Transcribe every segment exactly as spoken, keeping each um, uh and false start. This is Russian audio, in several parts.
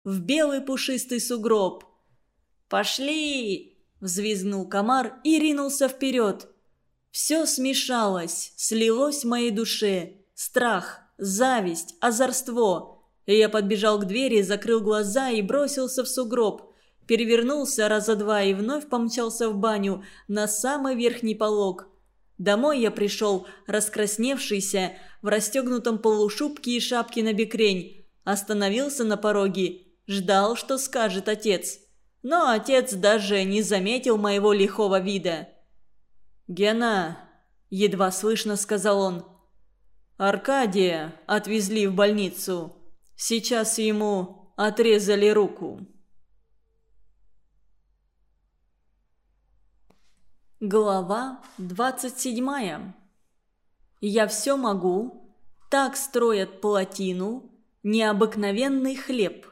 в белый пушистый сугроб. «Пошли!» – взвизгнул комар и ринулся вперед. Все смешалось, слилось в моей душе. Страх, зависть, озорство. И я подбежал к двери, закрыл глаза и бросился в сугроб. Перевернулся раза два и вновь помчался в баню на самый верхний полог. Домой я пришел, раскрасневшийся, в расстегнутом полушубке и шапке на бекрень. Остановился на пороге, ждал, что скажет отец. Но отец даже не заметил моего лихого вида. «Гена», – едва слышно сказал он, – «Аркадия отвезли в больницу. Сейчас ему отрезали руку». Глава двадцать седьмая. Я все могу, так строят плотину, необыкновенный хлеб.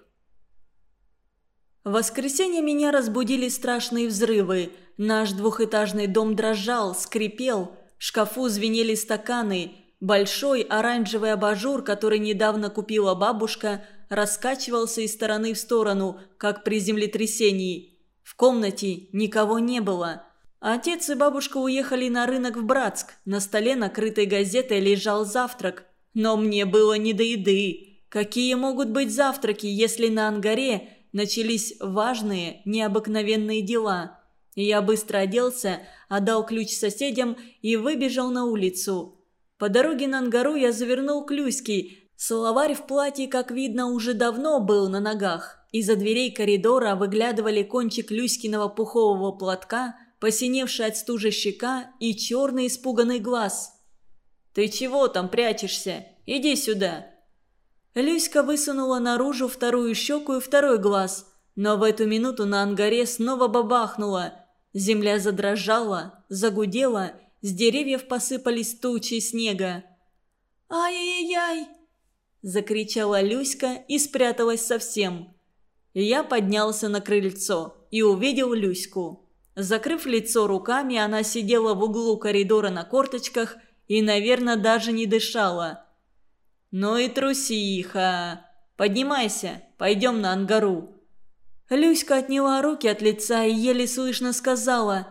В воскресенье меня разбудили страшные взрывы. Наш двухэтажный дом дрожал, скрипел, в шкафу звенели стаканы. Большой оранжевый абажур, который недавно купила бабушка, раскачивался из стороны в сторону, как при землетрясении. В комнате никого не было. Отец и бабушка уехали на рынок в Братск. На столе, накрытой газетой, лежал завтрак. Но мне было не до еды. Какие могут быть завтраки, если на ангаре начались важные, необыкновенные дела? Я быстро оделся, отдал ключ соседям и выбежал на улицу. По дороге на ангару я завернул к Люське. Словарь в платье, как видно, уже давно был на ногах. Из-за дверей коридора выглядывали кончик Люськиного пухового платка, посиневший от стужи щека и черный испуганный глаз. «Ты чего там прячешься? Иди сюда!» Люська высунула наружу вторую щеку и второй глаз, но в эту минуту на ангаре снова бабахнуло. Земля задрожала, загудела, с деревьев посыпались тучи снега. «Ай-яй-яй!» – закричала Люська и спряталась совсем. Я поднялся на крыльцо и увидел Люську. Закрыв лицо руками, она сидела в углу коридора на корточках и, наверное, даже не дышала. «Ну и трусиха! Поднимайся, пойдем на ангару!» Люська отняла руки от лица и еле слышно сказала: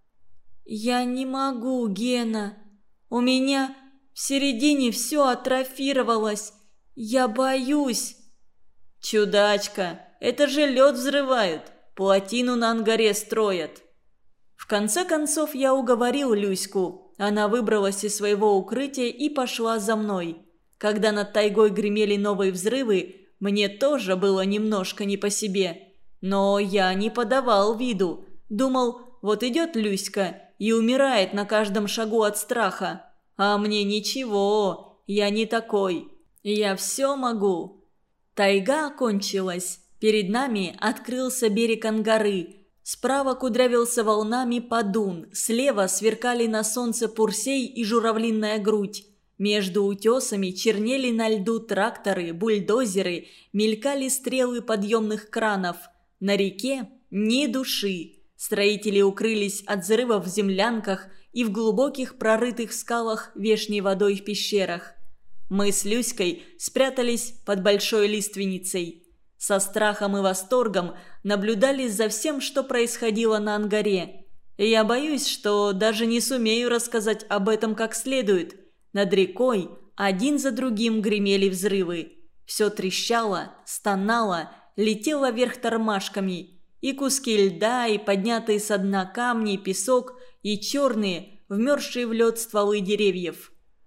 «Я не могу, Гена. У меня в середине все атрофировалось. Я боюсь». «Чудачка, это же лед взрывают, плотину на ангаре строят». В конце концов я уговорил Люську. Она выбралась из своего укрытия и пошла за мной. Когда над тайгой гремели новые взрывы, мне тоже было немножко не по себе. Но я не подавал виду. Думал, вот идет Люська и умирает на каждом шагу от страха. А мне ничего, я не такой. Я все могу. Тайга окончилась. Перед нами открылся берег Ангары. Справа кудрявился волнами Подун, слева сверкали на солнце Пурсей и журавлиная грудь. Между утесами чернели на льду тракторы, бульдозеры, мелькали стрелы подъемных кранов. На реке ни души. Строители укрылись от взрывов в землянках и в глубоких прорытых скалах вешней водой в пещерах. Мы с Люськой спрятались под большой лиственницей. Со страхом и восторгом наблюдали за всем, что происходило на ангаре. И я боюсь, что даже не сумею рассказать об этом как следует. Над рекой один за другим гремели взрывы. Все трещало, стонало, летело вверх тормашками. И куски льда, и поднятые со дна камни, песок, и черные, вмерзшие в лед стволы деревьев.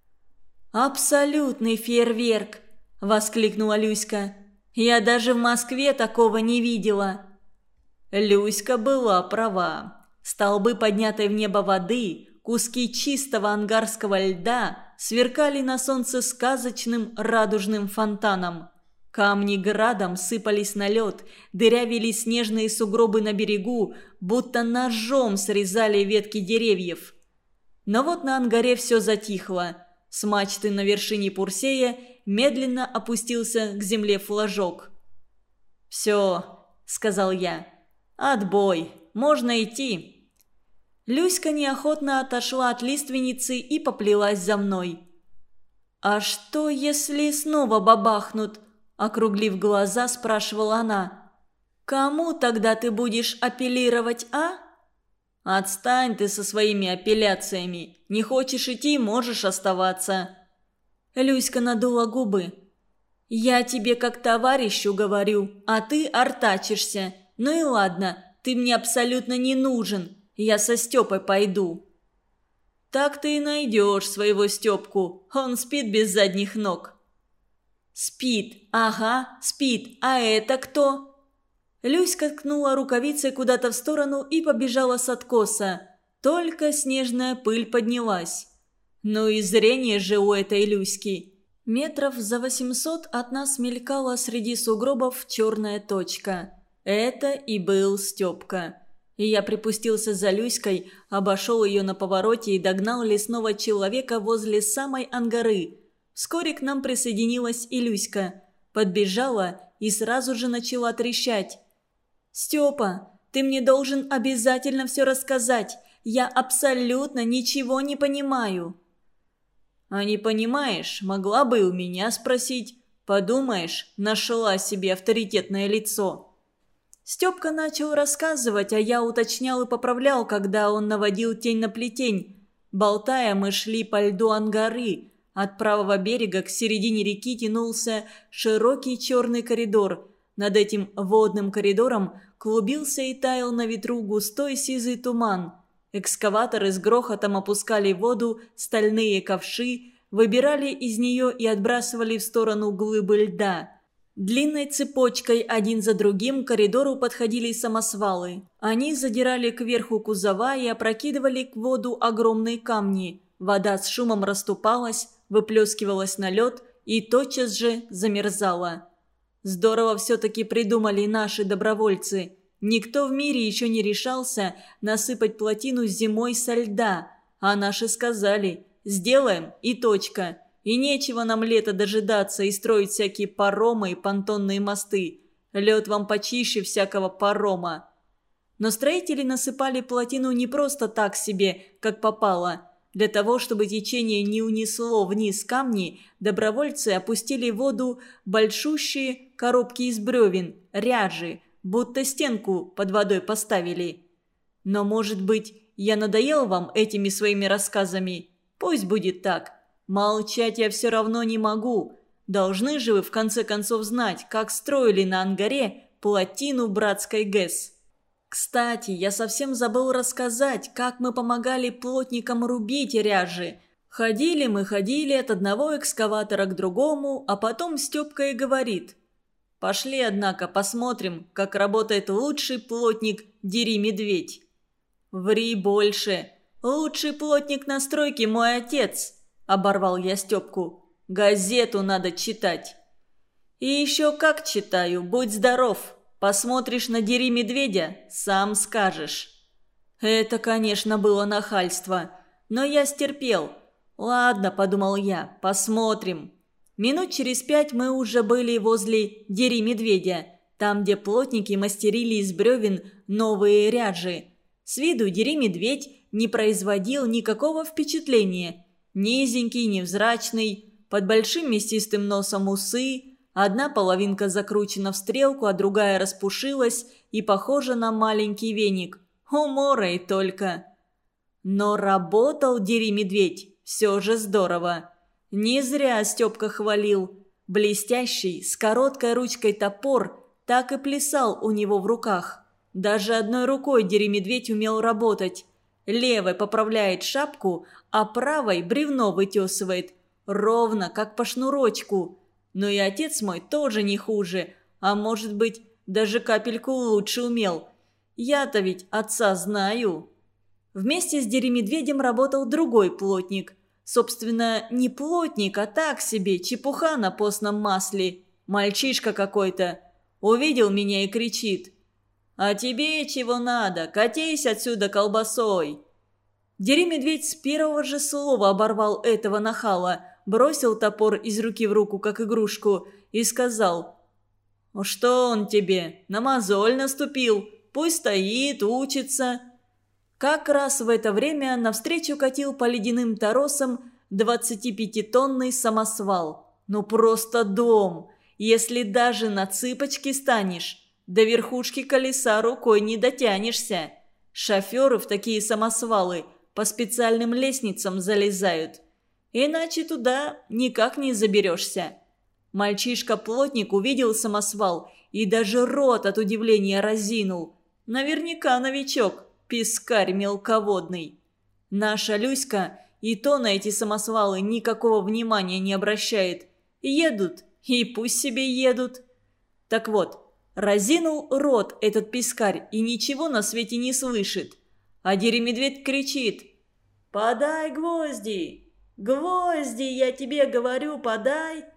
«Абсолютный фейерверк!» – воскликнула Люська. «Я даже в Москве такого не видела». Люська была права. Столбы поднятой в небо воды, куски чистого ангарского льда сверкали на солнце сказочным радужным фонтаном. Камни градом сыпались на лед, дырявили снежные сугробы на берегу, будто ножом срезали ветки деревьев. Но вот на ангаре все затихло. С мачты на вершине Пурсея медленно опустился к земле флажок. «Все», — сказал я, — «отбой, можно идти». Люська неохотно отошла от лиственницы и поплелась за мной. «А что, если снова бабахнут? округлив глаза, спрашивала она. «Кому тогда ты будешь апеллировать, а?» «Отстань ты со своими апелляциями. Не хочешь идти, можешь оставаться». Люська надула губы. «Я тебе как товарищу говорю, а ты артачишься. Ну и ладно, ты мне абсолютно не нужен. Я со Степой пойду». «Так ты и найдешь своего Степку. Он спит без задних ног». «Спит, ага, спит. А это кто?» Люська ткнула рукавицей куда-то в сторону и побежала с откоса. Только снежная пыль поднялась. Ну и зрение же у этой Люськи. Метров за восемьсот от нас мелькала среди сугробов черная точка. Это и был Степка. И я припустился за Люськой, обошел ее на повороте и догнал лесного человека возле самой ангары. Вскоре к нам присоединилась и Люська. Подбежала и сразу же начала трещать. «Степа, ты мне должен обязательно все рассказать. Я абсолютно ничего не понимаю». «А не понимаешь, могла бы у меня спросить. Подумаешь, нашла себе авторитетное лицо». Степка начал рассказывать, а я уточнял и поправлял, когда он наводил тень на плетень. Болтая, мы шли по льду ангары. От правого берега к середине реки тянулся широкий черный коридор. Над этим водным коридором клубился и таял на ветру густой сизый туман. Экскаваторы с грохотом опускали в воду стальные ковши, выбирали из нее и отбрасывали в сторону глыбы льда. Длинной цепочкой один за другим к коридору подходили самосвалы. Они задирали кверху кузова и опрокидывали в воду огромные камни. Вода с шумом расступалась, выплескивалась на лед и тотчас же замерзала. Здорово все-таки придумали наши добровольцы. Никто в мире еще не решался насыпать плотину зимой со льда. А наши сказали: сделаем и точка. И нечего нам лето дожидаться и строить всякие паромы и понтонные мосты. Лед вам почище всякого парома. Но строители насыпали плотину не просто так себе, как попало. Для того, чтобы течение не унесло вниз камни, добровольцы опустили в воду большущие коробки из бревен, ряжи, будто стенку под водой поставили. Но, может быть, я надоел вам этими своими рассказами? Пусть будет так. Молчать я все равно не могу. Должны же вы в конце концов знать, как строили на ангаре плотину братской ГЭС. Кстати, я совсем забыл рассказать, как мы помогали плотникам рубить ряжи. Ходили мы, ходили от одного экскаватора к другому, а потом Степка и говорит: «Пошли, однако, посмотрим, как работает лучший плотник Дери-Медведь». «Ври больше. Лучший плотник на стройке мой отец», – оборвал я Степку. «Газету надо читать». «И еще как читаю, будь здоров. Посмотришь на Дери-Медведя, сам скажешь». Это, конечно, было нахальство, но я стерпел. «Ладно», – подумал я, – «посмотрим». Минут через пять мы уже были возле Дери-Медведя, там, где плотники мастерили из бревен новые ряжи. С виду Дери-Медведь не производил никакого впечатления. Низенький, невзрачный, под большим мясистым носом усы, одна половинка закручена в стрелку, а другая распушилась и похожа на маленький веник. Умора и только. Но работал Дери-Медведь все же здорово. Не зря Степка хвалил. Блестящий, с короткой ручкой топор так и плясал у него в руках. Даже одной рукой Дери-Медведь умел работать. Левой поправляет шапку, а правой бревно вытесывает. Ровно, как по шнурочку. Но и отец мой тоже не хуже, а может быть, даже капельку лучше умел. Я-то ведь отца знаю. Вместе с Дери-Медведем работал другой плотник. Собственно, не плотник, а так себе, чепуха на постном масле. Мальчишка какой-то. Увидел меня и кричит: «А тебе чего надо? Катись отсюда колбасой!» Дери-Медведь с первого же слова оборвал этого нахала, бросил топор из руки в руку, как игрушку, и сказал: «Что он тебе? На мозоль наступил. Пусть стоит, учится». Как раз в это время навстречу катил по ледяным торосам двадцатипятитонный самосвал. Ну просто дом. Если даже на цыпочки станешь, до верхушки колеса рукой не дотянешься. Шоферы в такие самосвалы по специальным лестницам залезают. Иначе туда никак не заберешься. Мальчишка-плотник увидел самосвал и даже рот от удивления разинул. Наверняка новичок, пескарь мелководный. Наша Люська и то на эти самосвалы никакого внимания не обращает. Едут, и пусть себе едут. Так вот, разинул рот этот пескарь и ничего на свете не слышит. А Деремедведь кричит: «Подай гвозди! Гвозди, я тебе говорю, подай!»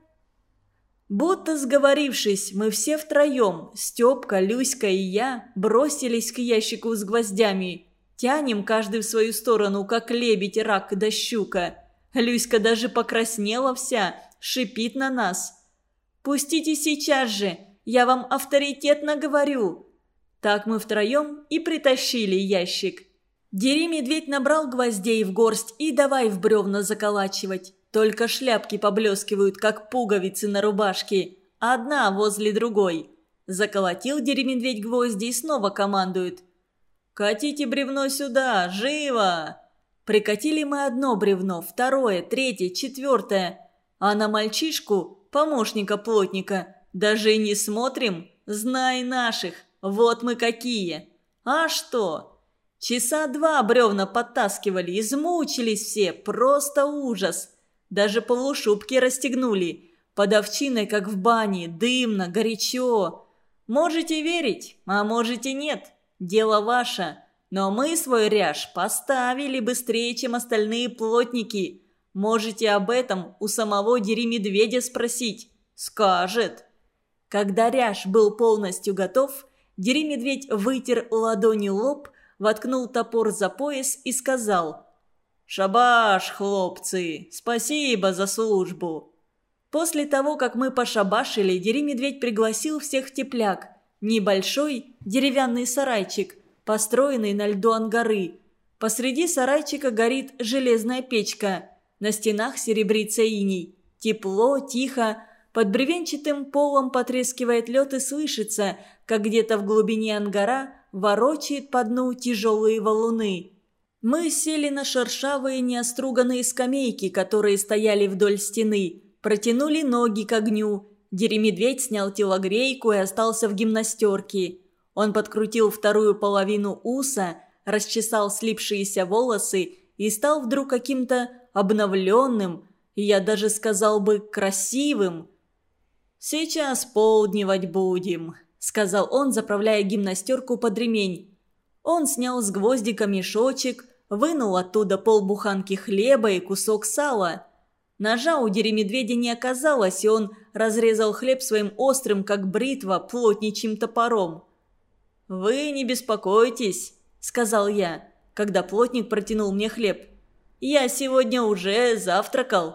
Будто сговорившись, мы все втроем, Степка, Люська и я, бросились к ящику с гвоздями. Тянем каждый в свою сторону, как лебедь, рак да щука. Люська даже покраснела вся, шипит на нас. «Пустите сейчас же, я вам авторитетно говорю!» Так мы втроем и притащили ящик. Деремедведь набрал гвоздей в горсть и давай в бревна заколачивать. Только шляпки поблескивают, как пуговицы на рубашке, одна возле другой. Заколотил Деремедведь гвозди и снова командует: «Катите бревно сюда, живо!» Прикатили мы одно бревно, второе, третье, четвертое. А на мальчишку, помощника плотника, даже и не смотрим, знай наших, вот мы какие. А что? Часа два бревна подтаскивали, измучились все, просто ужас. Даже полушубки расстегнули, под овчиной, как в бане, дымно, горячо. Можете верить, а можете нет, дело ваше. Но мы свой ряж поставили быстрее, чем остальные плотники. Можете об этом у самого Деремедведя спросить, скажет. Когда ряж был полностью готов, Деремедведь вытер ладонью лоб, воткнул топор за пояс и сказал: «Шабаш, хлопцы, спасибо за службу». После того, как мы пошабашили, Деремедведь пригласил всех в тепляк. Небольшой деревянный сарайчик, построенный на льду ангары. Посреди сарайчика горит железная печка. На стенах серебрится иней. Тепло, тихо. Под бревенчатым полом потрескивает лед и слышится, как где-то в глубине ангара ворочает по дну тяжелые валуны. Мы сели на шершавые неоструганные скамейки, которые стояли вдоль стены, протянули ноги к огню. Деремедведь снял телогрейку и остался в гимнастерке. Он подкрутил вторую половину уса, расчесал слипшиеся волосы и стал вдруг каким-то обновленным, я даже сказал бы красивым. «Сейчас полдневать будем», — сказал он, заправляя гимнастерку под ремень. Он снял с гвоздика мешочек, вынул оттуда полбуханки хлеба и кусок сала. Ножа у Деремедведя не оказалось, и он разрезал хлеб своим острым, как бритва, плотничьим топором. «Вы не беспокойтесь», — сказал я, когда плотник протянул мне хлеб. «Я сегодня уже завтракал».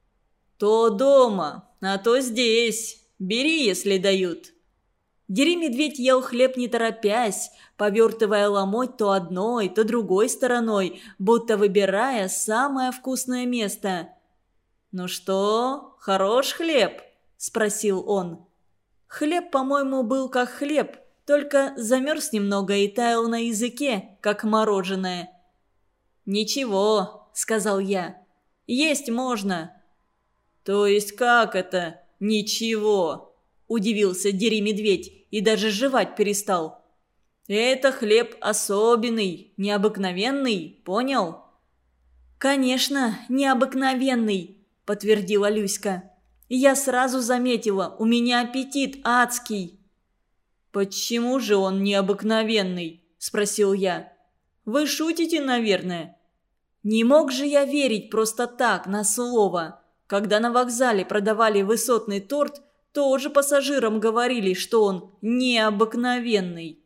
«То дома, а то здесь. Бери, если дают». Деремедведь ел хлеб не торопясь, повертывая ломоть то одной, то другой стороной, будто выбирая самое вкусное место. «Ну что, хорош хлеб?» – спросил он. Хлеб, по-моему, был как хлеб, только замерз немного и таял на языке, как мороженое. «Ничего», – сказал я, – «есть можно». «То есть как это «ничего»?» – удивился Деремедведь и даже жевать перестал. «Это хлеб особенный, необыкновенный, понял?» «Конечно, необыкновенный», – подтвердила Люська. «Я сразу заметила, у меня аппетит адский». «Почему же он необыкновенный?» – спросил я. «Вы шутите, наверное?» Не мог же я верить просто так, на слово. Когда на вокзале продавали высотный торт, тоже пассажирам говорили, что он необыкновенный.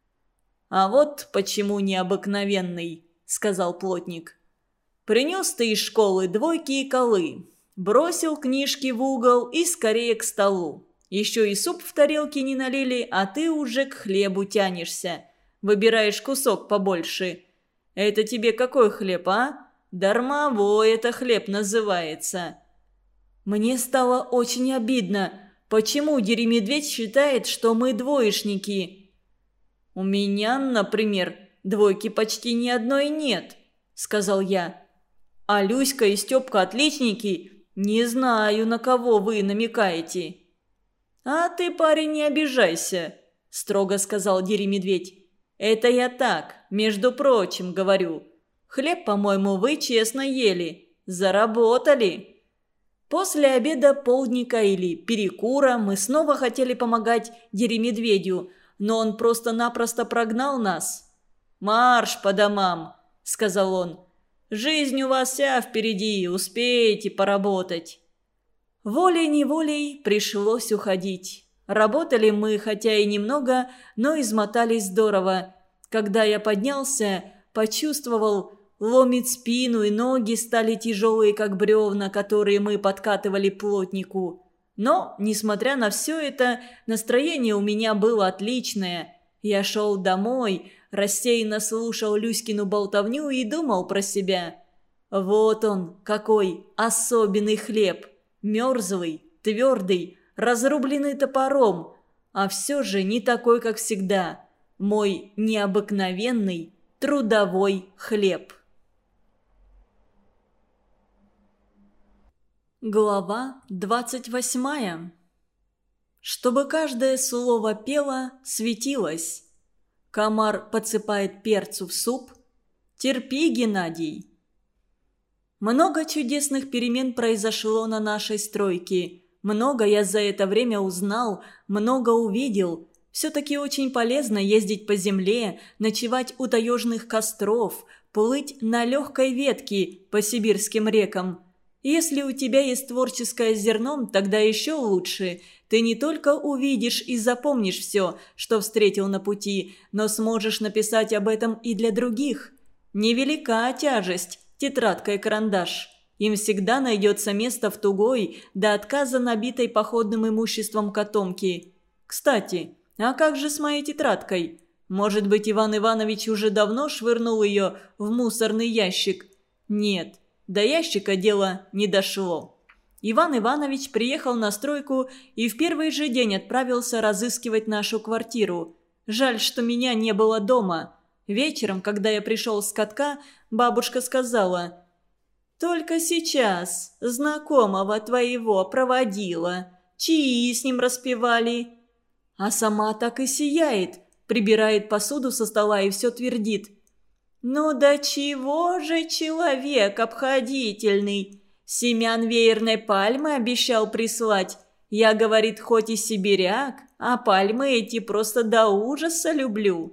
«А вот почему необыкновенный», – сказал плотник. «Принес ты из школы двойки и колы, бросил книжки в угол и скорее к столу. Еще и суп в тарелке не налили, а ты уже к хлебу тянешься. Выбираешь кусок побольше. Это тебе какой хлеб, а? Дармовой это хлеб называется». Мне стало очень обидно. Почему Деремедведь считает, что мы двоечники?» «У меня, например, двойки почти ни одной нет», – сказал я. «А Люська и Степка отличники? Не знаю, на кого вы намекаете». «А ты, парень, не обижайся», – строго сказал Деремедведь. «Это я так, между прочим, говорю. Хлеб, по-моему, вы честно ели. Заработали». После обеда, полдника или перекура мы снова хотели помогать Деремедведю, но он просто-напросто прогнал нас. «Марш по домам», – сказал он. «Жизнь у вас вся впереди, успеете поработать». Волей-неволей пришлось уходить. Работали мы, хотя и немного, но измотались здорово. Когда я поднялся, почувствовал, ломит спину, и ноги стали тяжелые, как бревна, которые мы подкатывали плотнику. Но, несмотря на все это, настроение у меня было отличное. Я шел домой, рассеянно слушал Люськину болтовню и думал про себя. Вот он, какой особенный хлеб. Мерзлый, твердый, разрубленный топором, а все же не такой, как всегда. Мой необыкновенный трудовой хлеб. Глава двадцать восьмая. Чтобы каждое слово пело, светилось. Комар подсыпает перцу в суп. Терпи, Геннадий. Много чудесных перемен произошло на нашей стройке. Много я за это время узнал, много увидел. Все-таки очень полезно ездить по земле, ночевать у таежных костров, плыть на легкой ветке по сибирским рекам. Если у тебя есть творческое зерно, тогда еще лучше. Ты не только увидишь и запомнишь все, что встретил на пути, но сможешь написать об этом и для других. Невелика тяжесть. Тетрадка и карандаш. Им всегда найдется место в тугой, до отказа набитой походным имуществом котомки. Кстати, а как же с моей тетрадкой? Может быть, Иван Иванович уже давно швырнул ее в мусорный ящик? Нет, до ящика дело не дошло. Иван Иванович приехал на стройку и в первый же день отправился разыскивать нашу квартиру. Жаль, что меня не было дома. Вечером, когда я пришел с катка, бабушка сказала: «Только сейчас знакомого твоего проводила, чаи с ним распевали». А сама так и сияет, прибирает посуду со стола и все твердит: «Ну да чего же человек обходительный? Семян веерной пальмы обещал прислать. Я, говорит, хоть и сибиряк, а пальмы эти просто до ужаса люблю».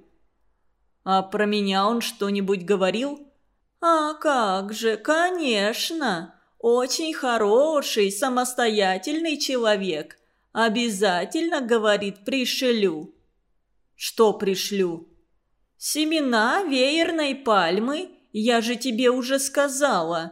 «А про меня он что-нибудь говорил?» «А как же, конечно. Очень хороший, самостоятельный человек. Обязательно, говорит, пришлю». «Что пришлю?» «Семена веерной пальмы, я же тебе уже сказала».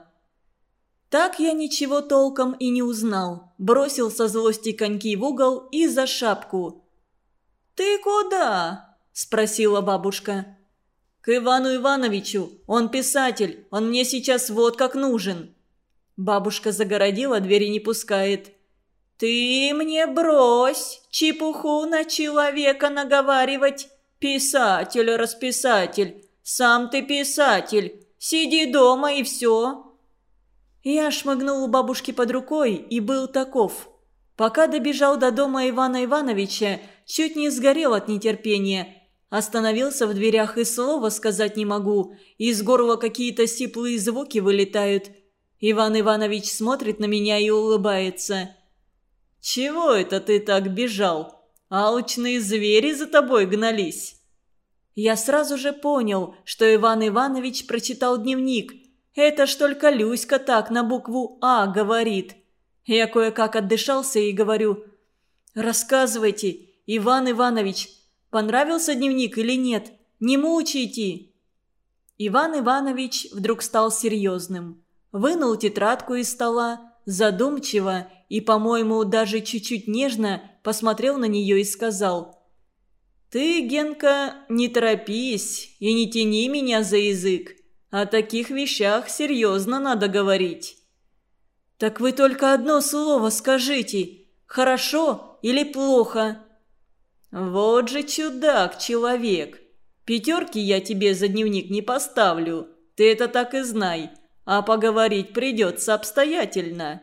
Так я ничего толком и не узнал. Бросил со злости коньки в угол и за шапку. «Ты куда?» – спросила бабушка. «К Ивану Ивановичу. Он писатель. Он мне сейчас вот как нужен». Бабушка загородила, двери не пускает. «Ты мне брось чепуху на человека наговаривать. Писатель-расписатель. Сам ты писатель. Сиди дома и все». Я шмыгнул у бабушки под рукой и был таков. Пока добежал до дома Ивана Ивановича, чуть не сгорел от нетерпения. Остановился в дверях и слова сказать не могу. Из горла какие-то сиплые звуки вылетают. Иван Иванович смотрит на меня и улыбается. «Чего это ты так бежал? Алчные звери за тобой гнались». Я сразу же понял, что Иван Иванович прочитал дневник. Это ж только Люська так на букву «А» говорит. Я кое-как отдышался и говорю: «Рассказывайте, Иван Иванович, понравился дневник или нет? Не мучайте!» Иван Иванович вдруг стал серьезным. Вынул тетрадку из стола, задумчиво и, по-моему, даже чуть-чуть нежно посмотрел на нее и сказал: «Ты, Генка, не торопись и не тяни меня за язык. О таких вещах серьезно надо говорить». «Так вы только одно слово скажите. Хорошо или плохо?» «Вот же чудак-человек! Пятерки я тебе за дневник не поставлю, ты это так и знай, а поговорить придется обстоятельно».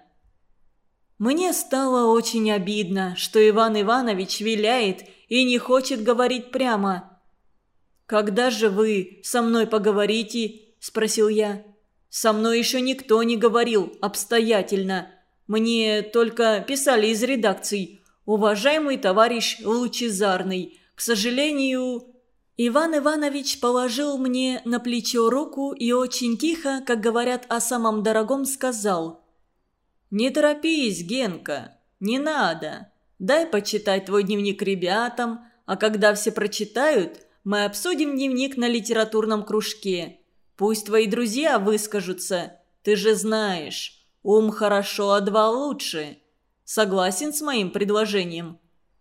Мне стало очень обидно, что Иван Иванович виляет и не хочет говорить прямо. «Когда же вы со мной поговорите?» – спросил я. «Со мной еще никто не говорил обстоятельно. Мне только писали из редакций. Уважаемый товарищ Лучезарный, к сожалению...» Иван Иванович положил мне на плечо руку и очень тихо, как говорят о самом дорогом, сказал: «Не торопись, Генка, не надо. Дай почитать твой дневник ребятам, а когда все прочитают, мы обсудим дневник на литературном кружке. Пусть твои друзья выскажутся. Ты же знаешь, ум хорошо, а два лучше. Согласен с моим предложением?»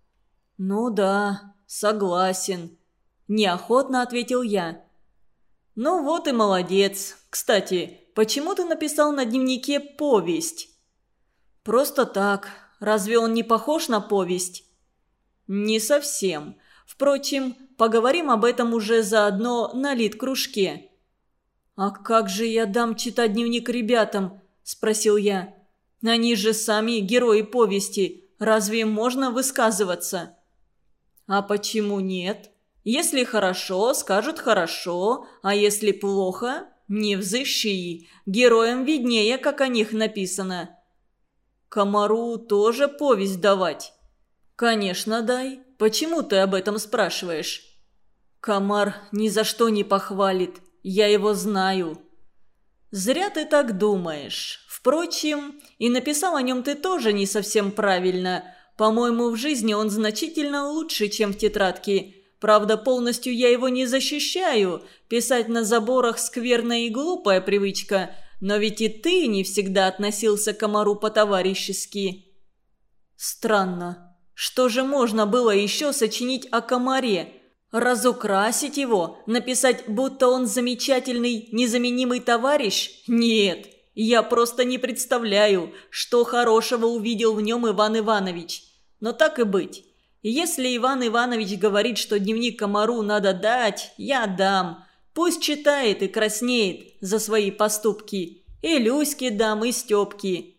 «Ну да, согласен», – неохотно ответил я. «Ну вот и молодец. Кстати, почему ты написал на дневнике повесть?» «Просто так. Разве он не похож на повесть?» «Не совсем. Впрочем, поговорим об этом уже заодно на литкружке». «А как же я дам читать дневник ребятам?» – спросил я. «Они же сами герои повести. Разве им можно высказываться?» «А почему нет? Если хорошо, скажут хорошо, а если плохо, не взыщи. Героям виднее, как о них написано». «Комару тоже повесть давать?» «Конечно, дай. Почему ты об этом спрашиваешь?» «Комар ни за что не похвалит. Я его знаю». «Зря ты так думаешь. Впрочем, и написал о нем ты тоже не совсем правильно. По-моему, в жизни он значительно лучше, чем в тетрадке. Правда, полностью я его не защищаю. Писать на заборах скверная и глупая привычка. Но ведь и ты не всегда относился к комару по-товарищески». «Странно. Что же можно было еще сочинить о комаре? Разукрасить его? Написать, будто он замечательный, незаменимый товарищ? Нет, я просто не представляю, что хорошего увидел в нем Иван Иванович. Но так и быть. Если Иван Иванович говорит, что дневник комару надо дать, я дам. Пусть читает и краснеет за свои поступки. И Люське дам, и Степке».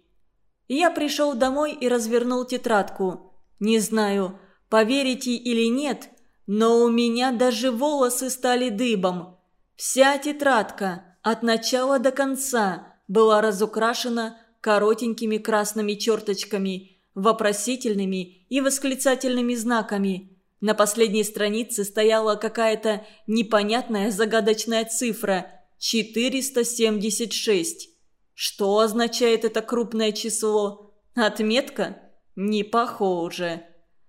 Я пришел домой и развернул тетрадку. Не знаю, поверите или нет, но у меня даже волосы стали дыбом. Вся тетрадка, от начала до конца, была разукрашена коротенькими красными черточками, вопросительными и восклицательными знаками. На последней странице стояла какая-то непонятная загадочная цифра – четыреста семьдесят шесть. Что означает это крупное число? Отметка? Не похоже.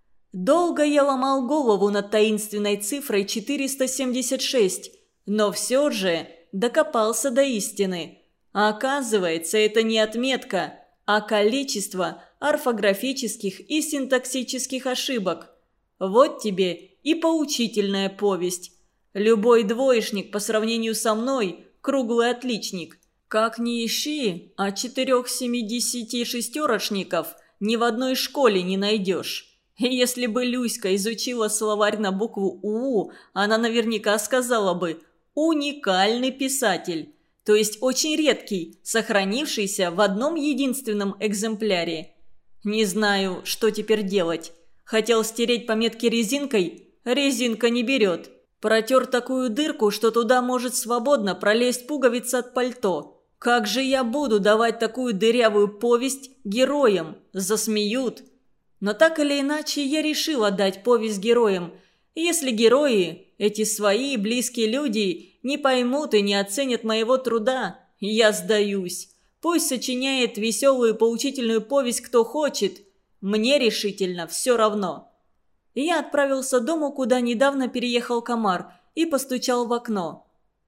Долго я ломал голову над таинственной цифрой четыреста семьдесят шесть, но все же докопался до истины. А оказывается, это не отметка, а количество орфографических и синтаксических ошибок. Вот тебе и поучительная повесть. Любой двоечник по сравнению со мной – круглый отличник. Как ни ищи, а четырех семидесяти шестерочников ни в одной школе не найдешь. И если бы Люська изучила словарь на букву «У», она наверняка сказала бы «уникальный писатель», то есть очень редкий, сохранившийся в одном единственном экземпляре. Не знаю, что теперь делать. Хотел стереть пометки резинкой, резинка не берет. Протер такую дырку, что туда может свободно пролезть пуговица от пальто. Как же я буду давать такую дырявую повесть героям? Засмеют. Но так или иначе я решил отдать повесть героям. Если герои, эти свои близкие люди, не поймут и не оценят моего труда, я сдаюсь. Пусть сочиняет веселую поучительную повесть кто хочет. Мне решительно все равно. И я отправился к дому, куда недавно переехал комар, и постучал в окно.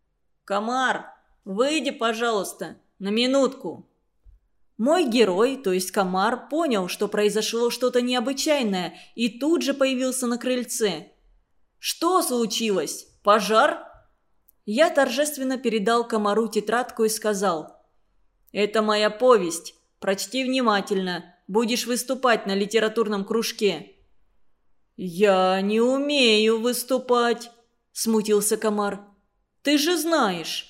«Комар, выйди, пожалуйста, на минутку». Мой герой, то есть комар, понял, что произошло что-то необычайное, и тут же появился на крыльце. «Что случилось? Пожар?» Я торжественно передал комару тетрадку и сказал: «Это моя повесть. Прочти внимательно. будешь выступать на литературном кружке». «Я не умею выступать», – смутился комар. «Ты же знаешь».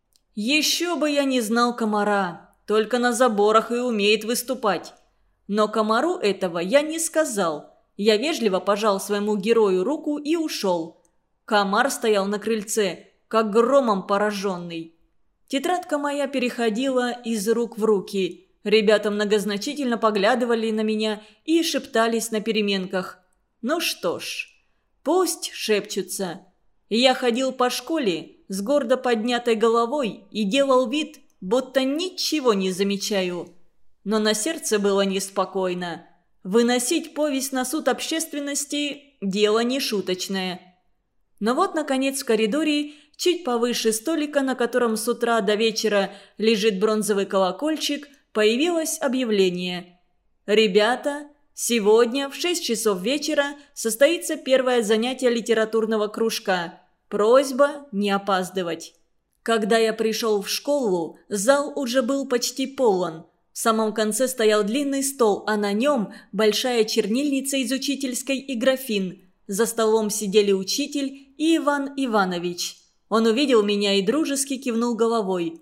«Еще бы я не знал комара, только на заборах и умеет выступать». Но комару этого я не сказал. Я вежливо пожал своему герою руку и ушел. Комар стоял на крыльце, как громом пораженный. Тетрадка моя переходила из рук в руки. Ребята многозначительно поглядывали на меня и шептались на переменках. Ну что ж, пусть шепчутся. Я ходил по школе с гордо поднятой головой и делал вид, будто ничего не замечаю. Но на сердце было неспокойно. Выносить повесть на суд общественности – дело не шуточное. Но вот, наконец, в коридоре, чуть повыше столика, на котором с утра до вечера лежит бронзовый колокольчик, появилось объявление. «Ребята, сегодня в шесть часов вечера состоится первое занятие литературного кружка. Просьба не опаздывать». Когда я пришел в школу, зал уже был почти полон. В самом конце стоял длинный стол, а на нем большая чернильница из учительской и графин. За столом сидели учитель и Иван Иванович. Он увидел меня и дружески кивнул головой.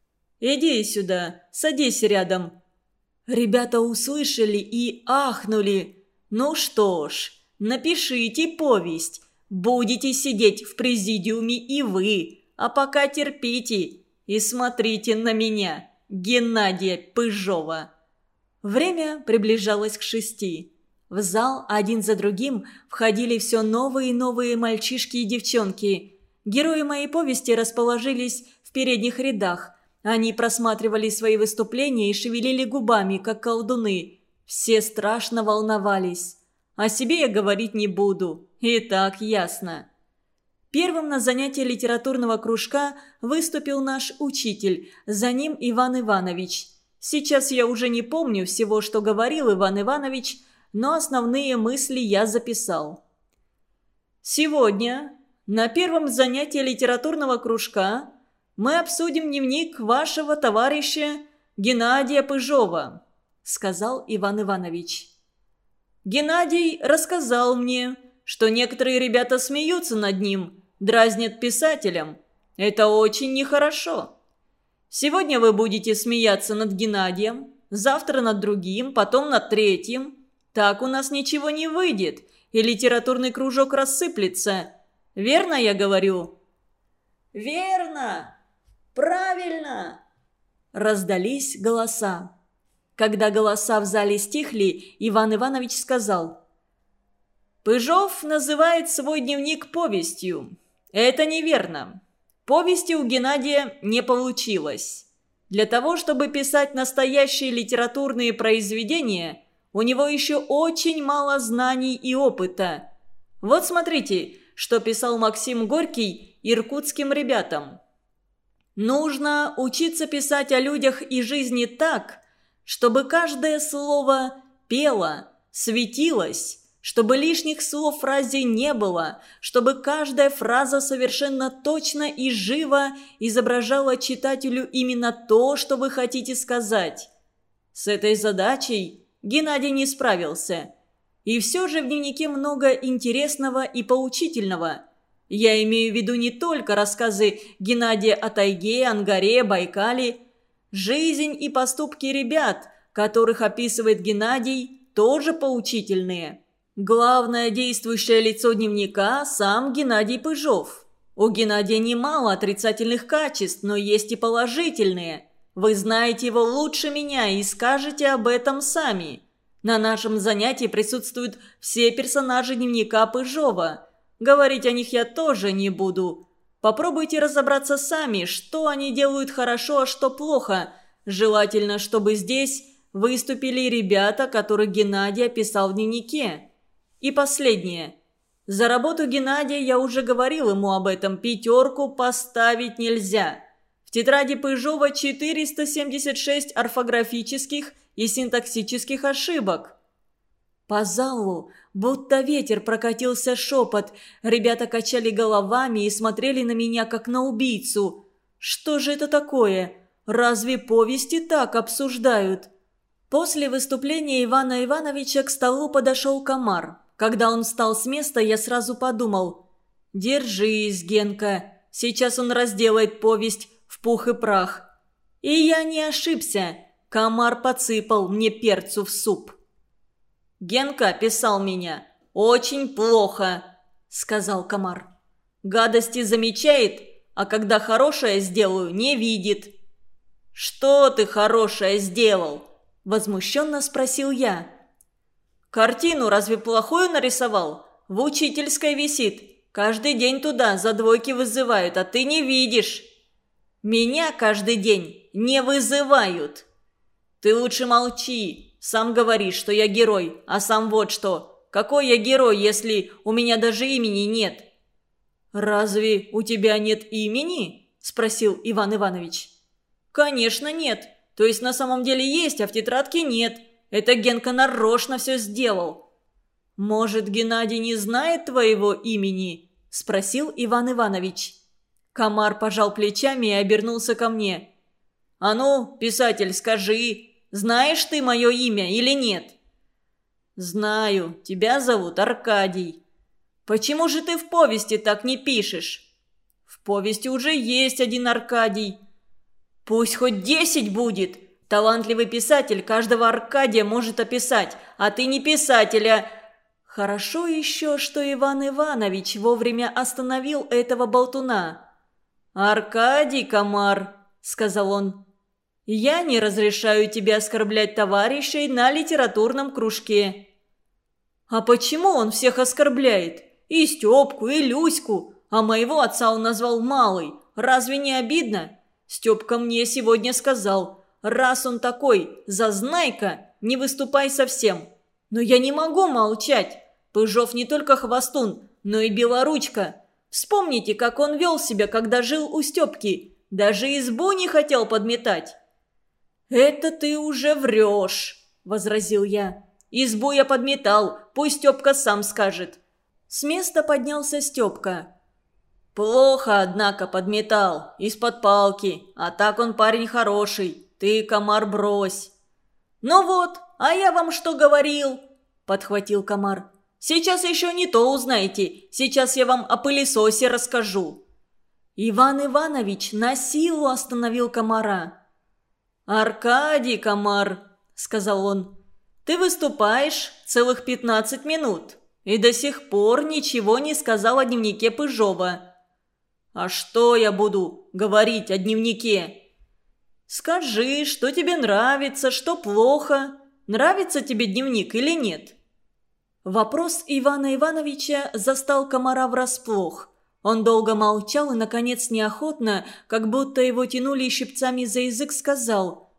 «Иди сюда, садись рядом». Ребята услышали и ахнули. «Ну что ж, напишите повесть. Будете сидеть в президиуме и вы, а пока терпите и смотрите на меня, Геннадия Пыжова». Время приближалось к шести. В зал один за другим входили все новые и новые мальчишки и девчонки. Герои моей повести расположились в передних рядах. Они просматривали свои выступления и шевелили губами, как колдуны. Все страшно волновались. О себе я говорить не буду, и так ясно. Первым на занятии литературного кружка выступил наш учитель, за ним Иван Иванович. Сейчас я уже не помню всего, что говорил Иван Иванович, но основные мысли я записал. «Сегодня на первом занятии литературного кружка мы обсудим дневник вашего товарища Геннадия Пыжова», – сказал Иван Иванович. «Геннадий рассказал мне, что некоторые ребята смеются над ним, дразнят писателем. Это очень нехорошо. Сегодня вы будете смеяться над Геннадием, завтра над другим, потом над третьим. Так у нас ничего не выйдет, и литературный кружок рассыплется. Верно я говорю?» «Верно! Правильно!» Раздались голоса. Когда голоса в зале стихли, Иван Иванович сказал: «Пыжов называет свой дневник повестью. Это неверно. Повести у Геннадия не получилось. Для того, чтобы писать настоящие литературные произведения, у него еще очень мало знаний и опыта. Вот смотрите, что писал Максим Горький иркутским ребятам. Нужно учиться писать о людях и жизни так, чтобы каждое слово пело, светилось, чтобы лишних слов в фразе не было, чтобы каждая фраза совершенно точно и живо изображала читателю именно то, что вы хотите сказать. С этой задачей Геннадий не справился. И все же в дневнике много интересного и поучительного. Я имею в виду не только рассказы Геннадия о тайге, Ангаре, Байкале. Жизнь и поступки ребят, которых описывает Геннадий, тоже поучительные. Главное действующее лицо дневника – сам Геннадий Пыжов. У Геннадия немало отрицательных качеств, но есть и положительные. Вы знаете его лучше меня и скажете об этом сами. На нашем занятии присутствуют все персонажи дневника Пыжова. Говорить о них я тоже не буду. Попробуйте разобраться сами, что они делают хорошо, а что плохо. Желательно, чтобы здесь выступили ребята, которых Геннадий описал в дневнике. И последнее. За работу Геннадия я уже говорил ему об этом. Пятерку поставить нельзя. В тетради Пыжова четыреста семьдесят шесть орфографических и синтаксических ошибок. По залу будто ветер прокатился шепот. Ребята качали головами и смотрели на меня, как на убийцу. Что же это такое? Разве повести так обсуждают? После выступления Ивана Ивановича к столу подошел комар. Когда он встал с места, я сразу подумал: «Держись, Генка, сейчас он разделает повесть в пух и прах». И я не ошибся. Комар подсыпал мне перцу в суп. «Генка писал меня. Очень плохо», — сказал комар. «Гадости замечает, а когда хорошее сделаю, не видит». «Что ты хорошее сделал?» – возмущенно спросил я. «Картину разве плохую нарисовал? В учительской висит. Каждый день туда за двойки вызывают, а ты не видишь». «Меня каждый день не вызывают». «Ты лучше молчи. Сам говоришь, что я герой, а сам вот что. Какой я герой, если у меня даже имени нет?» «Разве у тебя нет имени?» – спросил Иван Иванович. «Конечно нет. То есть на самом деле есть, а в тетрадке нет. Это Генка нарочно все сделал». «Может, Геннадий не знает твоего имени?» – спросил Иван Иванович. Комар пожал плечами и обернулся ко мне. «А ну, писатель, скажи, знаешь ты мое имя или нет?» «Знаю. Тебя зовут Аркадий». «Почему же ты в повести так не пишешь?» «В повести уже есть один Аркадий». «Пусть хоть десять будет. Талантливый писатель каждого Аркадия может описать, а ты не писателя». Хорошо еще, что Иван Иванович вовремя остановил этого болтуна. «Аркадий, комар», — сказал он, — «я не разрешаю тебе оскорблять товарищей на литературном кружке». «А почему он всех оскорбляет? И Степку, и Люську, а моего отца он назвал Малый. Разве не обидно? Степка мне сегодня сказал, раз он такой зазнайка, не выступай совсем. Но я не могу молчать. Пыжов не только хвостун, но и белоручка. Вспомните, как он вел себя, когда жил у Степки. Даже избу не хотел подметать». «Это ты уже врешь», — возразил я. «Избу я подметал, пусть Степка сам скажет». С места поднялся Степка. «Плохо, однако, подметал, из-под палки, а так он парень хороший, ты, комар, брось». «Ну вот, а я вам что говорил?» – подхватил комар. «Сейчас еще не то узнаете, сейчас я вам о пылесосе расскажу». Иван Иванович на силу остановил комара. «Аркадий, комар», – сказал он, – «ты выступаешь целых пятнадцать минут и до сих пор ничего не сказал о дневнике Пыжова». «А что я буду говорить о дневнике?» «Скажи, что тебе нравится, что плохо. Нравится тебе дневник или нет?» Вопрос Ивана Ивановича застал комара врасплох. Он долго молчал и, наконец, неохотно, как будто его тянули щипцами за язык, сказал: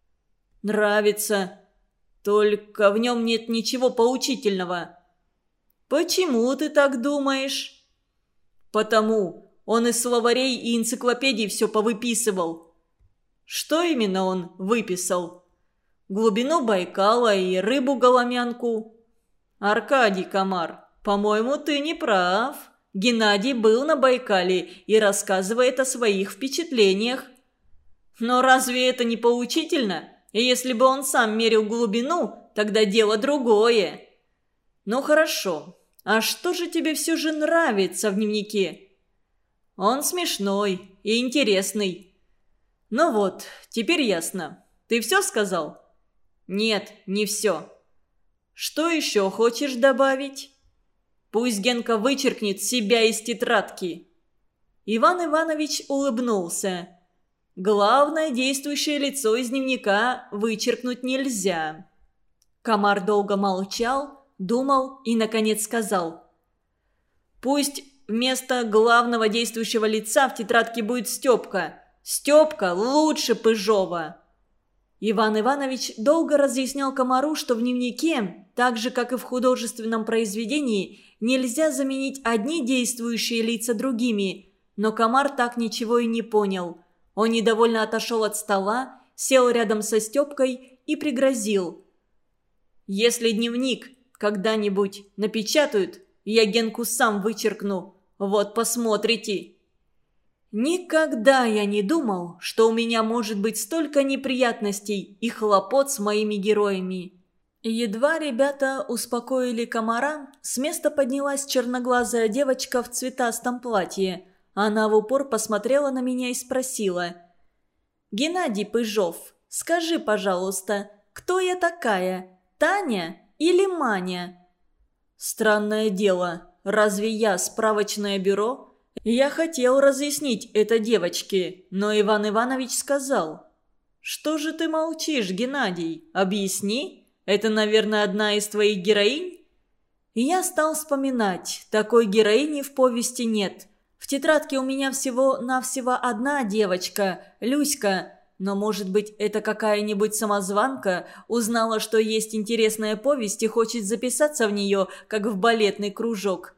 «Нравится, только в нем нет ничего поучительного». «Почему ты так думаешь?» «Потому он из словарей и энциклопедий все повыписывал». «Что именно он выписал?» «Глубину Байкала и рыбу-голомянку». «Аркадий, комар, по-моему, ты не прав. Геннадий был на Байкале и рассказывает о своих впечатлениях». «Но разве это не поучительно? И если бы он сам мерил глубину, тогда дело другое». «Ну хорошо. А что же тебе все же нравится в дневнике?» «Он смешной и интересный». «Ну вот, теперь ясно. Ты все сказал?» «Нет, не все». «Что еще хочешь добавить?» «Пусть Генка вычеркнет себя из тетрадки». Иван Иванович улыбнулся. «Главное действующее лицо из дневника вычеркнуть нельзя». Комар долго молчал, думал и, наконец, сказал: «Пусть вместо главного действующего лица в тетрадке будет Степка. Степка лучше Пыжова». Иван Иванович долго разъяснял комару, что в дневнике, так же, как и в художественном произведении, нельзя заменить одни действующие лица другими, но комар так ничего и не понял. Он недовольно отошел от стола, сел рядом со Степкой и пригрозил: «Если дневник когда-нибудь напечатают, я Генку сам вычеркну. Вот посмотрите». Никогда я не думал, что у меня может быть столько неприятностей и хлопот с моими героями. Едва ребята успокоили комара, с места поднялась черноглазая девочка в цветастом платье. Она в упор посмотрела на меня и спросила: «Геннадий Пыжов, скажи, пожалуйста, кто я такая, Таня или Маня?» Странное дело, разве я справочное бюро? Я хотел разъяснить это девочке, но Иван Иванович сказал: «Что же ты молчишь, Геннадий? Объясни. Это, наверное, одна из твоих героинь?» И я стал вспоминать. Такой героини в повести нет. В тетрадке у меня всего-навсего одна девочка, Люська. Но, может быть, это какая-нибудь самозванка узнала, что есть интересная повесть и хочет записаться в нее, как в балетный кружок.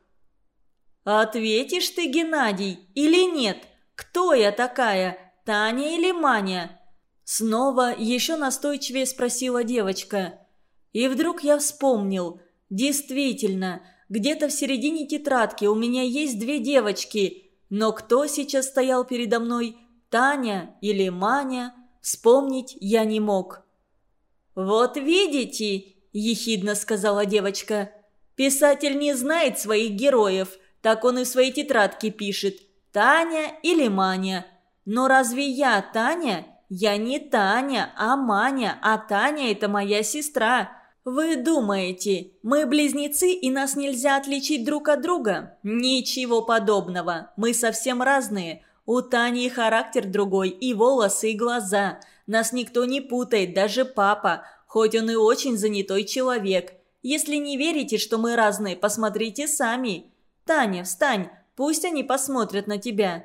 «Ответишь ты, Геннадий, или нет? Кто я такая, Таня или Маня?» Снова еще настойчивее спросила девочка. И вдруг я вспомнил. Действительно, где-то в середине тетрадки у меня есть две девочки. Но кто сейчас стоял передо мной, Таня или Маня, вспомнить я не мог. «Вот видите», – ехидно сказала девочка, – «писатель не знает своих героев. Так он и в своей тетрадке пишет: Таня или Маня. Но разве я Таня? Я не Таня, а Маня, а Таня – это моя сестра. Вы думаете, мы близнецы и нас нельзя отличить друг от друга? Ничего подобного, мы совсем разные. У Тани и характер другой, и волосы, и глаза. Нас никто не путает, даже папа, хоть он и очень занятой человек. Если не верите, что мы разные, посмотрите сами. Таня, встань, пусть они посмотрят на тебя».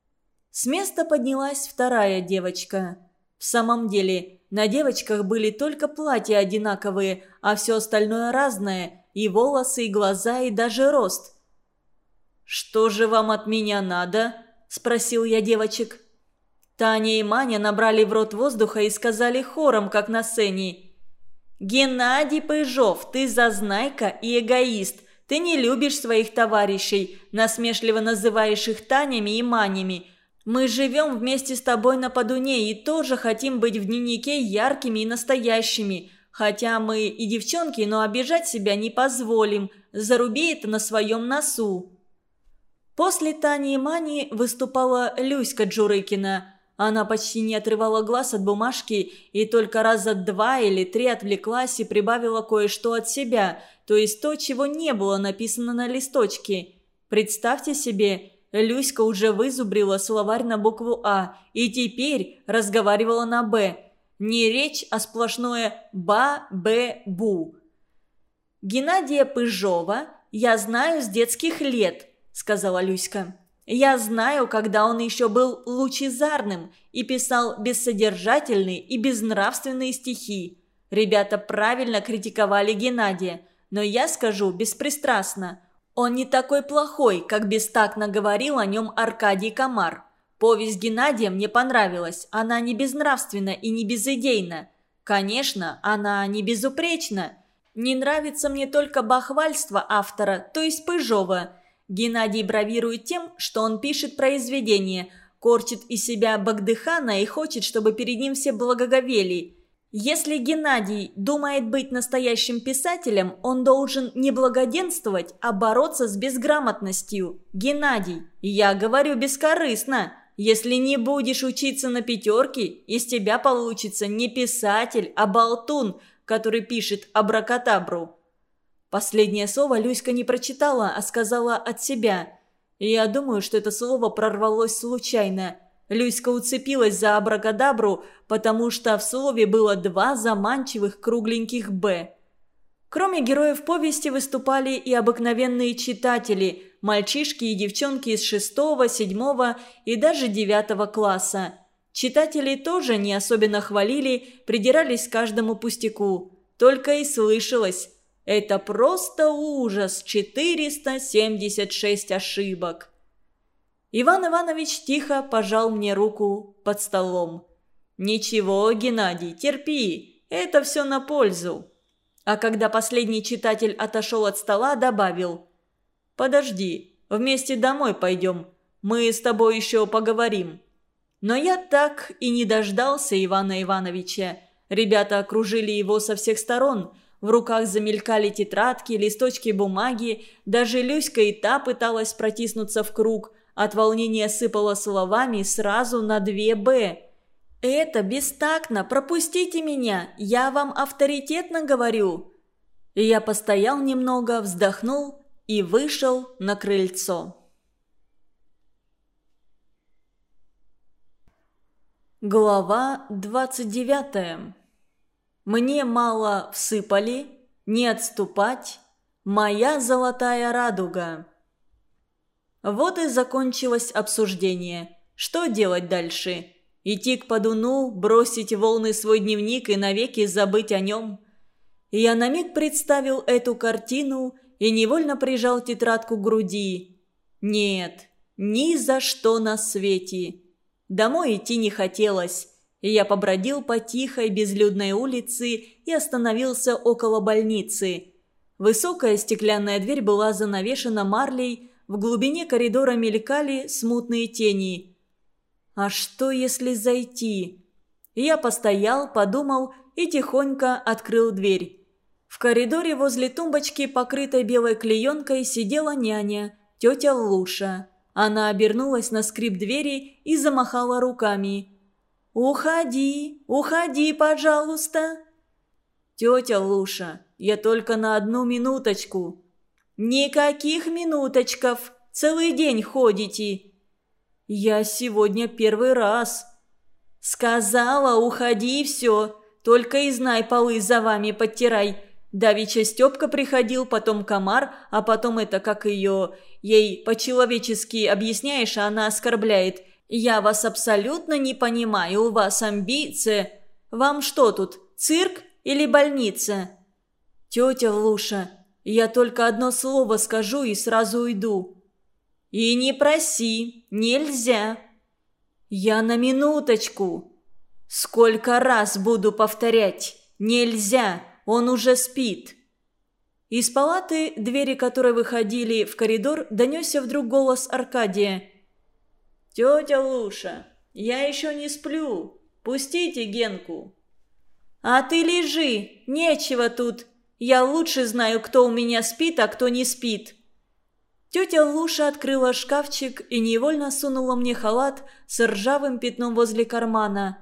С места поднялась вторая девочка. В самом деле, на девочках были только платья одинаковые, а все остальное разное, и волосы, и глаза, и даже рост. «Что же вам от меня надо?» – спросил я девочек. Таня и Маня набрали в рот воздуха и сказали хором, как на сцене: «Геннадий Пыжов, ты зазнайка и эгоист. Ты не любишь своих товарищей, насмешливо называешь их Танями и Манями. Мы живем вместе с тобой на Подуне и тоже хотим быть в дневнике яркими и настоящими. Хотя мы и девчонки, но обижать себя не позволим. Заруби это на своем носу». После Тани и Мани выступала Люська Джурыкина. Она почти не отрывала глаз от бумажки и только раза два или три отвлеклась и прибавила кое-что от себя, то есть то, чего не было написано на листочке. Представьте себе, Люська уже вызубрила словарь на букву «А» и теперь разговаривала на «Б». Не речь, а сплошное «ба-бе-бу». «Геннадия Пыжова я знаю с детских лет», – сказала Люська. «Я знаю, когда он еще был лучезарным и писал бессодержательные и безнравственные стихи. Ребята правильно критиковали Геннадия, но я скажу беспристрастно. Он не такой плохой, как бестактно говорил о нем Аркадий Комар. Повесть Геннадия мне понравилась, она не безнравственна и не безидейна. Конечно, она не безупречна. Не нравится мне только бахвальство автора, то есть Пыжова. Геннадий бравирует тем, что он пишет произведение, корчит из себя Багдыхана и хочет, чтобы перед ним все благоговели. Если Геннадий думает быть настоящим писателем, он должен не благоденствовать, а бороться с безграмотностью. Геннадий, я говорю бескорыстно, если не будешь учиться на пятерке, из тебя получится не писатель, а болтун, который пишет абракадабру». Последнее слово Люська не прочитала, а сказала от себя. И я думаю, что это слово прорвалось случайно. Люська уцепилась за абракадабру, потому что в слове было два заманчивых кругленьких «Б». Кроме героев повести выступали и обыкновенные читатели, мальчишки и девчонки из шестого, седьмого и даже девятого класса. Читатели тоже не особенно хвалили, придирались к каждому пустяку. Только и слышалось: «Это просто ужас, четыреста семьдесят шесть ошибок». Иван Иванович тихо пожал мне руку под столом. «Ничего, Геннадий, терпи, это все на пользу». А когда последний читатель отошел от стола, добавил: «Подожди, вместе домой пойдем. Мы с тобой еще поговорим». Но я так и не дождался Ивана Ивановича. Ребята окружили его со всех сторон. В руках замелькали тетрадки, листочки бумаги. Даже Люська и та пыталась протиснуться в круг. От волнения сыпала словами сразу на две «Б». «Это бестактно, пропустите меня, я вам авторитетно говорю». И я постоял немного, вздохнул и вышел на крыльцо. Глава двадцать девятая. Мне мало всыпали, не отступать, моя золотая радуга. Вот и закончилось обсуждение. Что делать дальше? Идти к Подуну, бросить в волны свой дневник и навеки забыть о нем? Я на миг представил эту картину и невольно прижал тетрадку к груди. Нет, ни за что на свете. Домой идти не хотелось, и я побродил по тихой безлюдной улице и остановился около больницы. Высокая стеклянная дверь была занавешена марлей, в глубине коридора мелькали смутные тени. А что, если зайти? Я постоял, подумал и тихонько открыл дверь. В коридоре возле тумбочки, покрытой белой клеенкой, сидела няня, тетя Луша. Она обернулась на скрип двери и замахала руками. «Уходи, уходи, пожалуйста!» «Тетя Луша, я только на одну минуточку». «Никаких минуточков, целый день ходите». «Я сегодня первый раз». «Сказала, уходи и все, только и знай, полы за вами подтирай. Давеча Степка приходил, потом комар, а потом это, как ее... Ей по-человечески объясняешь, а она оскорбляет. Я вас абсолютно не понимаю, у вас амбиция. Вам что тут, цирк или больница?» «Тетя Луша, я только одно слово скажу и сразу уйду». «И не проси, нельзя». «Я на минуточку». «Сколько раз буду повторять, нельзя, он уже спит». Из палаты, двери которой выходили в коридор, донесся вдруг голос Аркадия. «Тетя Луша, я еще не сплю. Пустите Генку». «А ты лежи, нечего тут. Я лучше знаю, кто у меня спит, а кто не спит». Тетя Луша открыла шкафчик и невольно сунула мне халат с ржавым пятном возле кармана.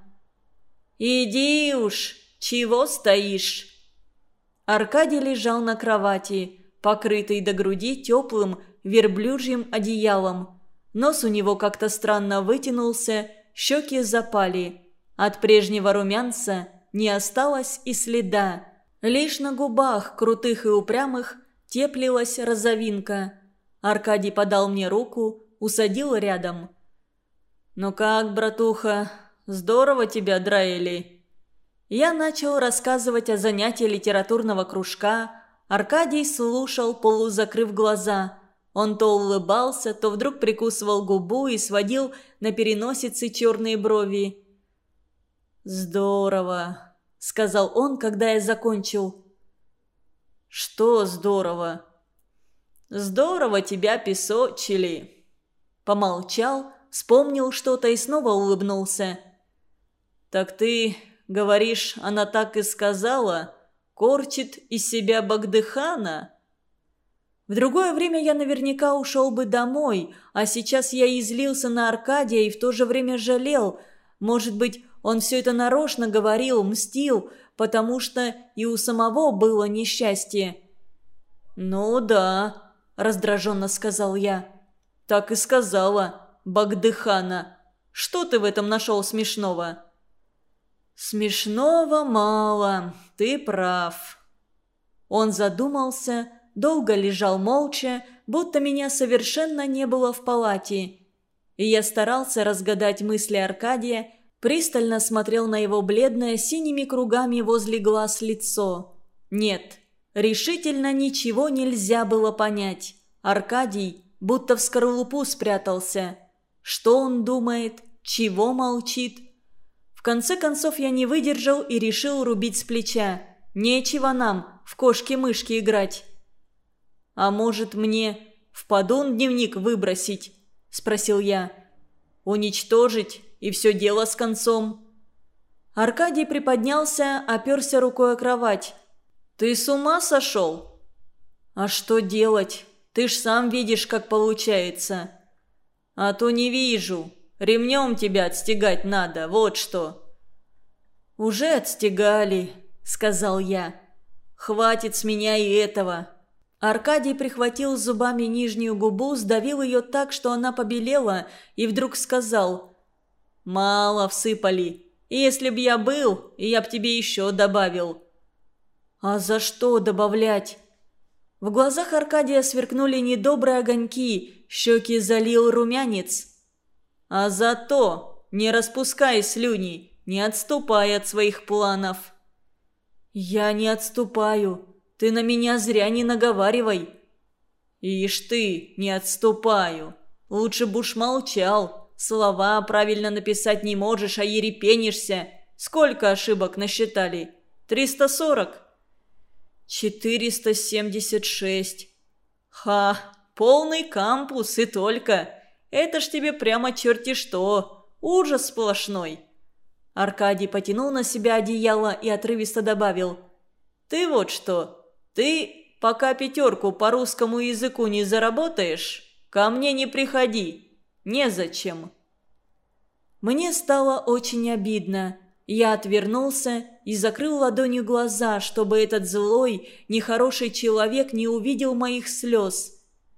«Иди уж, чего стоишь?» Аркадий лежал на кровати, покрытый до груди теплым верблюжьим одеялом. Нос у него как-то странно вытянулся, щеки запали. От прежнего румянца не осталось и следа. Лишь на губах, крутых и упрямых, теплилась розовинка. Аркадий подал мне руку, усадил рядом. «Ну как, братуха, здорово тебя драили?» Я начал рассказывать о занятии литературного кружка. Аркадий слушал, полузакрыв глаза. Он то улыбался, то вдруг прикусывал губу и сводил на переносице черные брови. «Здорово», — сказал он, когда я закончил. «Что здорово?» «Здорово тебя песочили». Помолчал, вспомнил что-то и снова улыбнулся. «Так ты, говоришь, она так и сказала, корчит из себя Багдыхана?» В другое время я наверняка ушел бы домой, а сейчас я излился на Аркадия и в то же время жалел. Может быть, он все это нарочно говорил, мстил, потому что и у самого было несчастье. «Ну да», – раздраженно сказал я. «Так и сказала, Багдыхана. Что ты в этом нашел смешного?» «Смешного мало, ты прав». Он задумался, долго лежал молча, будто меня совершенно не было в палате. И я старался разгадать мысли Аркадия, пристально смотрел на его бледное синими кругами возле глаз лицо. Нет, решительно ничего нельзя было понять. Аркадий будто в скорлупу спрятался. Что он думает, чего молчит? В конце концов я не выдержал и решил рубить с плеча. Нечего нам в кошки-мышки играть. «А может, мне в подун дневник выбросить?» – спросил я. «Уничтожить, и все дело с концом». Аркадий приподнялся, оперся рукой о кровать. «Ты с ума сошел?» «А что делать? Ты ж сам видишь, как получается». «А то не вижу. Ремнем тебя отстегать надо, вот что». «Уже отстегали», – сказал я. «Хватит с меня и этого». Аркадий прихватил зубами нижнюю губу, сдавил ее так, что она побелела, и вдруг сказал: «Мало всыпали. Если б я был, я б тебе еще добавил». «А за что добавлять?» В глазах Аркадия сверкнули недобрые огоньки, щеки залил румянец. «А за то, не распускай слюни, не отступай от своих планов». «Я не отступаю. Ты на меня зря не наговаривай». «Ишь ты, не отступаю. Лучше б уж молчал. Слова правильно написать не можешь, а ерепенишься. Сколько ошибок насчитали? Триста сорок?» «Четыреста семьдесят шесть». «Ха, полный кампус и только. Это ж тебе прямо черти что. Ужас сплошной». Аркадий потянул на себя одеяло и отрывисто добавил: «Ты вот что, ты пока пятерку по русскому языку не заработаешь, ко мне не приходи. Незачем». Мне стало очень обидно. Я отвернулся и закрыл ладонью глаза, чтобы этот злой, нехороший человек не увидел моих слез.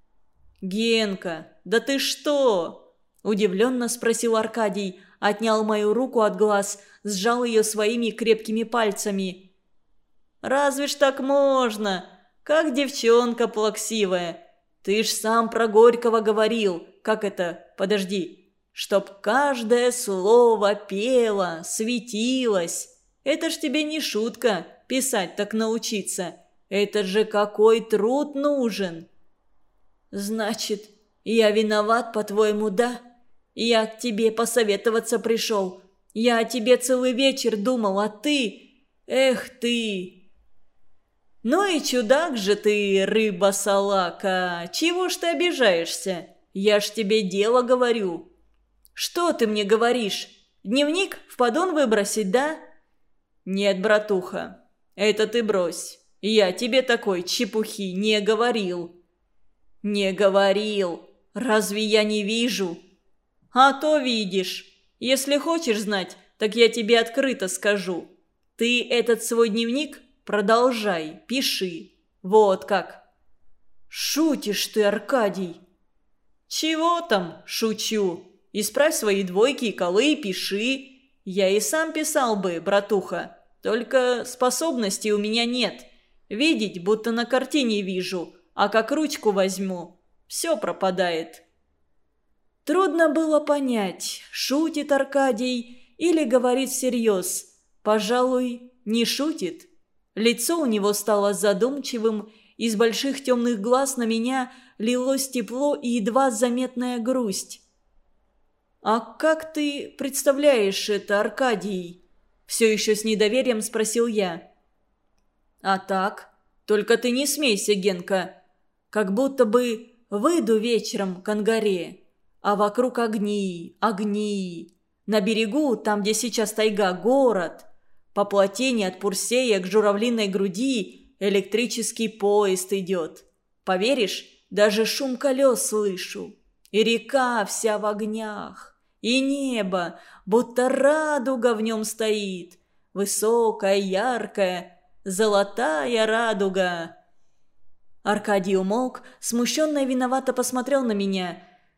«Генка, да ты что?» – удивленно спросил Аркадий, отнял мою руку от глаз, сжал ее своими крепкими пальцами. «Разве ж так можно? Как девчонка плаксивая. Ты ж сам про Горького говорил. Как это? Подожди. Чтоб каждое слово пело, светилось. Это ж тебе не шутка, писать так научиться. Это же какой труд нужен». «Значит, я виноват, по-твоему, да? Я к тебе посоветоваться пришел. Я о тебе целый вечер думал, а ты... Эх ты!» «Ну и чудак же ты, рыба-салака! Чего ж ты обижаешься? Я ж тебе дело говорю». «Что ты мне говоришь? Дневник в подон выбросить, да?» «Нет, братуха, это ты брось. Я тебе такой чепухи не говорил». «Не говорил. Разве я не вижу?» «А то видишь. Если хочешь знать, так я тебе открыто скажу. Ты этот свой дневник продолжай, пиши. Вот как». «Шутишь ты, Аркадий?» «Чего там, шучу. Исправь свои двойки и колы и пиши. Я и сам писал бы, братуха. Только способностей у меня нет. Видеть, будто на картине вижу, а как ручку возьму, все пропадает». Трудно было понять, шутит Аркадий или говорит всерьез. Пожалуй, не шутит. Лицо у него стало задумчивым, из больших темных глаз на меня лилось тепло и едва заметная грусть. «А как ты представляешь это, Аркадий?» Все еще с недоверием спросил я. «А так, только ты не смейся, Генка. Как будто бы выйду вечером к Ангаре, а вокруг огни, огни. На берегу, там, где сейчас тайга, город. По плотине от Пурсея к Журавлиной груди электрический поезд идет. Поверишь, даже шум колес слышу. И река вся в огнях, и небо, будто радуга в нем стоит. Высокая, яркая, золотая радуга». Аркадий умолк, смущенно и виновато посмотрел на меня.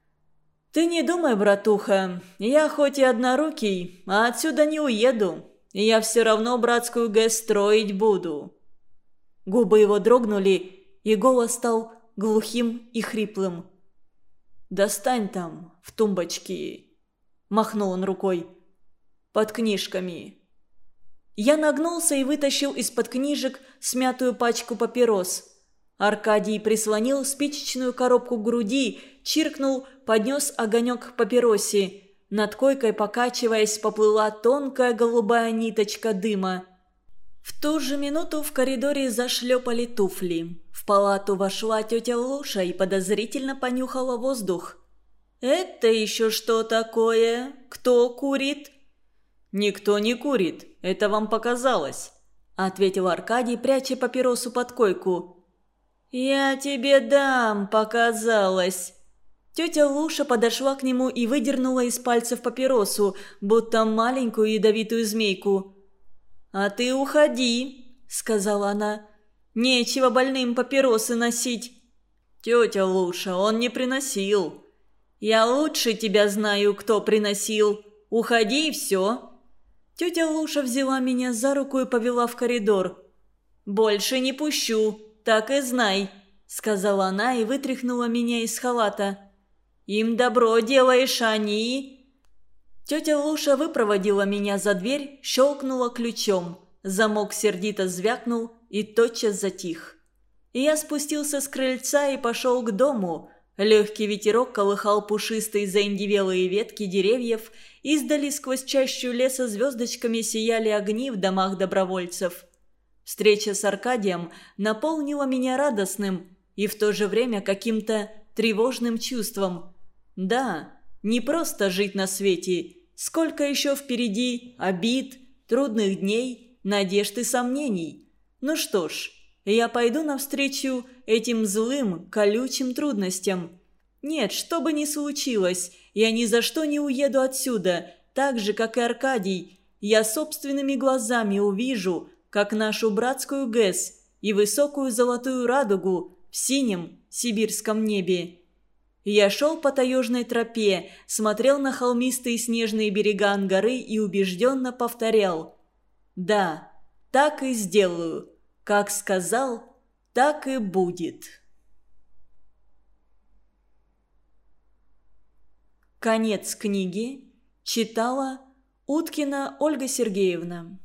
«Ты не думай, братуха, я хоть и однорукий, а отсюда не уеду. Я все равно братскую ГЭС строить буду». Губы его дрогнули, и голос стал глухим и хриплым. «Достань там, в тумбочке», – махнул он рукой, – «под книжками». Я нагнулся и вытащил из-под книжек смятую пачку папирос. Аркадий прислонил спичечную коробку к груди, чиркнул, поднес огонек к папиросе. Над койкой, покачиваясь, поплыла тонкая голубая ниточка дыма. В ту же минуту в коридоре зашлепали туфли. В палату вошла тетя Луша и подозрительно понюхала воздух. «Это еще что такое? Кто курит?» «Никто не курит, это вам показалось», – ответил Аркадий, пряча папиросу под койку. «Я тебе дам, показалось». Тетя Луша подошла к нему и выдернула из пальцев папиросу, будто маленькую ядовитую змейку. «А ты уходи», – сказала она. «Нечего больным папиросы носить». «Тетя Луша, он не приносил». «Я лучше тебя знаю, кто приносил. Уходи и все». Тетя Луша взяла меня за руку и повела в коридор. «Больше не пущу, так и знай», – сказала она и вытряхнула меня из халата. «Им добро делаешь, они...» Тетя Луша выпроводила меня за дверь, щелкнула ключом. Замок сердито звякнул и тотчас затих. И я спустился с крыльца и пошел к дому. Легкий ветерок колыхал пушистые заиндевелые ветки деревьев, издали сквозь чащу леса звездочками сияли огни в домах добровольцев. Встреча с Аркадием наполнила меня радостным и в то же время каким-то тревожным чувством. Да, не просто жить на свете, сколько еще впереди обид, трудных дней, надежд и сомнений. Ну что ж, я пойду навстречу этим злым, колючим трудностям. Нет, что бы ни случилось, я ни за что не уеду отсюда, так же, как и Аркадий. Я собственными глазами увижу, как нашу братскую ГЭС и высокую золотую радугу в синем сибирском небе. Я шел по таежной тропе, смотрел на холмистые снежные берега Ангары и убежденно повторял: «Да, так и сделаю. Как сказал, так и будет». Конец книги. Читала Уткина Ольга Сергеевна.